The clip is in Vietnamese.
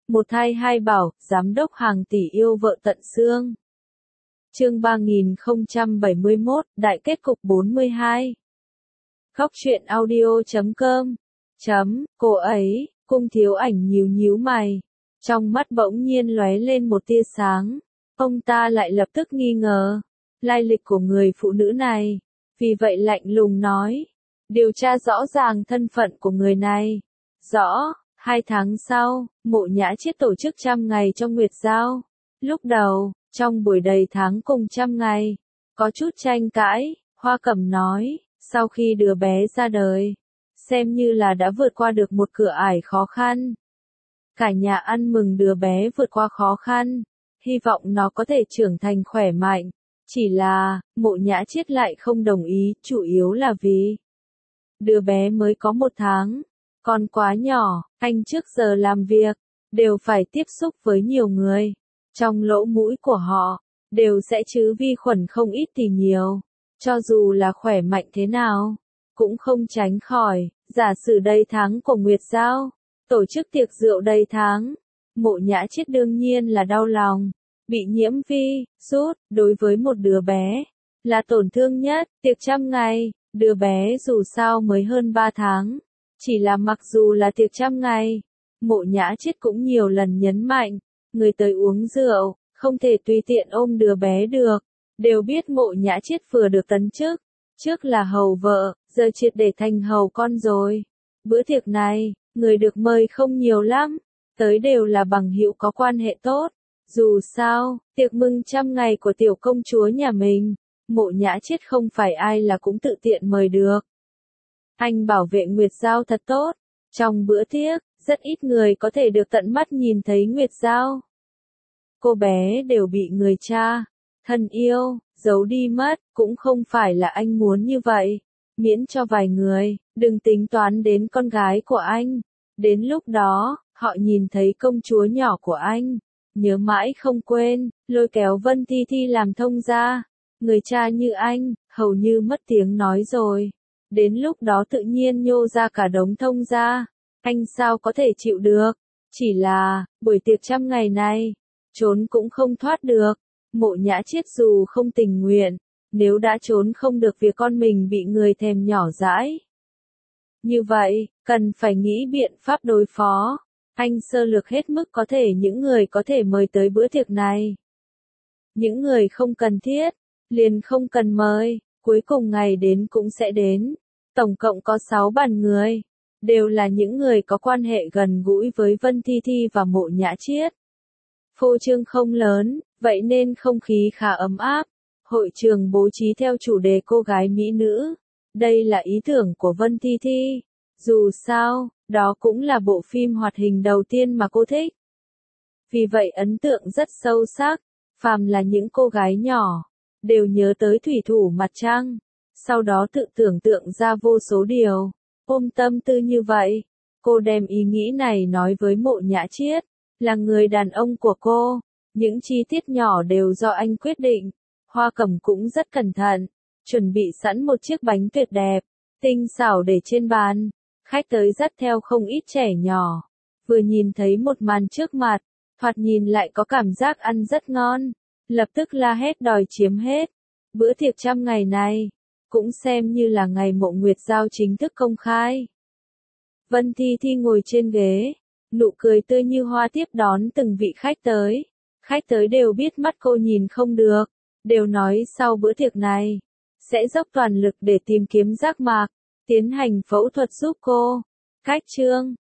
Một thai hai bảo, giám đốc hàng tỷ yêu vợ tận xương. Chương 3071, Đại kết cục 42. Khóc chuyện audio.com. Cô ấy, Cung Thiếu Ảnh nhíu mày. Trong mắt bỗng nhiên lóe lên một tia sáng. Ông ta lại lập tức nghi ngờ lai lịch của người phụ nữ này. Vì vậy lạnh lùng nói. Điều tra rõ ràng thân phận của người này. Rõ. 2 tháng sau, Mộ Nhã Chiết tổ chức 100 ngày cho Nguyệt Giao. Lúc đầu, trong buổi đầy tháng cùng 100 ngày, có chút tranh cãi, Hoa Cẩm nói, sau khi đứa bé ra đời, xem như là đã vượt qua được một cửa ải khó khăn. Cả nhà ăn mừng đứa bé vượt qua khó khăn, hy vọng nó có thể trưởng thành khỏe mạnh. Chỉ là, Mộ Nhã Chiết lại không đồng ý, chủ yếu là vì đứa bé mới có 1 tháng. Còn quá nhỏ, anh trước giờ làm việc, đều phải tiếp xúc với nhiều người. Trong lỗ mũi của họ, đều sẽ trứ vi khuẩn không ít thì nhiều. Cho dù là khỏe mạnh thế nào, cũng không tránh khỏi. Giả sử đầy tháng của Nguyệt Giao, tổ chức tiệc rượu đầy tháng. Mộ Nhã Chiết đương nhiên là đau lòng. Bị nhiễm vi, sốt, đối với một đứa bé, là tổn thương nhất. Tiệc 100 ngày, đứa bé dù sao mới hơn 3 tháng. Chỉ là mặc dù là tiệc 100 ngày, Mộ Nhã Chiết cũng nhiều lần nhấn mạnh, người tới uống rượu, không thể tùy tiện ôm đứa bé được. Đều biết Mộ Nhã Chiết vừa được tấn chức, trước là hầu vợ, giờ triệt để thành hầu con rồi. Bữa tiệc này, người được mời không nhiều lắm, tới đều là bằng hữu có quan hệ tốt. Dù sao, tiệc mừng 100 ngày của tiểu công chúa nhà mình, Mộ Nhã Chiết không phải ai là cũng tự tiện mời được. Anh bảo vệ Nguyệt Giao thật tốt. Trong bữa tiệc, rất ít người có thể được tận mắt nhìn thấy Nguyệt Giao. Cô bé đều bị người cha, thân yêu, giấu đi mất, cũng không phải là anh muốn như vậy. Miễn cho vài người, đừng tính toán đến con gái của anh. Đến lúc đó, họ nhìn thấy công chúa nhỏ của anh, nhớ mãi không quên, lôi kéo Vân Thi Thi làm thông gia. Người cha như anh, hầu như mất tiếng nói rồi. Đến lúc đó tự nhiên nhô ra cả đống thông gia, anh sao có thể chịu được. Chỉ là, buổi tiệc 100 ngày này, trốn cũng không thoát được. Mộ Nhã Chiết dù không tình nguyện, nếu đã trốn không được việc con mình bị người thèm nhỏ dãi. Như vậy, cần phải nghĩ biện pháp đối phó. Anh sơ lược hết mức có thể những người có thể mời tới bữa tiệc này. Những người không cần thiết, liền không cần mời. Cuối cùng ngày đến cũng sẽ đến. Tổng cộng có 6 bàn người. Đều là những người có quan hệ gần gũi với Vân Thi Thi và Mộ Nhã Chiết. Phô trương không lớn, vậy nên không khí khá ấm áp. Hội trường bố trí theo chủ đề cô gái mỹ nữ. Đây là ý tưởng của Vân Thi Thi. Dù sao, đó cũng là bộ phim hoạt hình đầu tiên mà cô thích. Vì vậy ấn tượng rất sâu sắc. Phàm là những cô gái nhỏ, đều nhớ tới thủy thủ mặt trăng, sau đó tự tưởng tượng ra vô số điều. Ôm tâm tư như vậy, cô đem ý nghĩ này nói với Mộ Nhã Chiết, là người đàn ông của cô. Những chi tiết nhỏ đều do anh quyết định. Hoa Cẩm cũng rất cẩn thận, chuẩn bị sẵn một chiếc bánh tuyệt đẹp, tinh xảo để trên bàn. Khách tới dắt theo không ít trẻ nhỏ. Vừa nhìn thấy một màn trước mặt, thoạt nhìn lại có cảm giác ăn rất ngon. Lập tức la hét đòi chiếm hết. Bữa tiệc 100 ngày này, cũng xem như là ngày Mộ Nguyệt Giao chính thức công khai. Vân Thi Thi ngồi trên ghế, nụ cười tươi như hoa tiếp đón từng vị khách tới. Khách tới đều biết mắt cô nhìn không được, đều nói sau bữa tiệc này, sẽ dốc toàn lực để tìm kiếm giác mạc, tiến hành phẫu thuật giúp cô. Khách trương,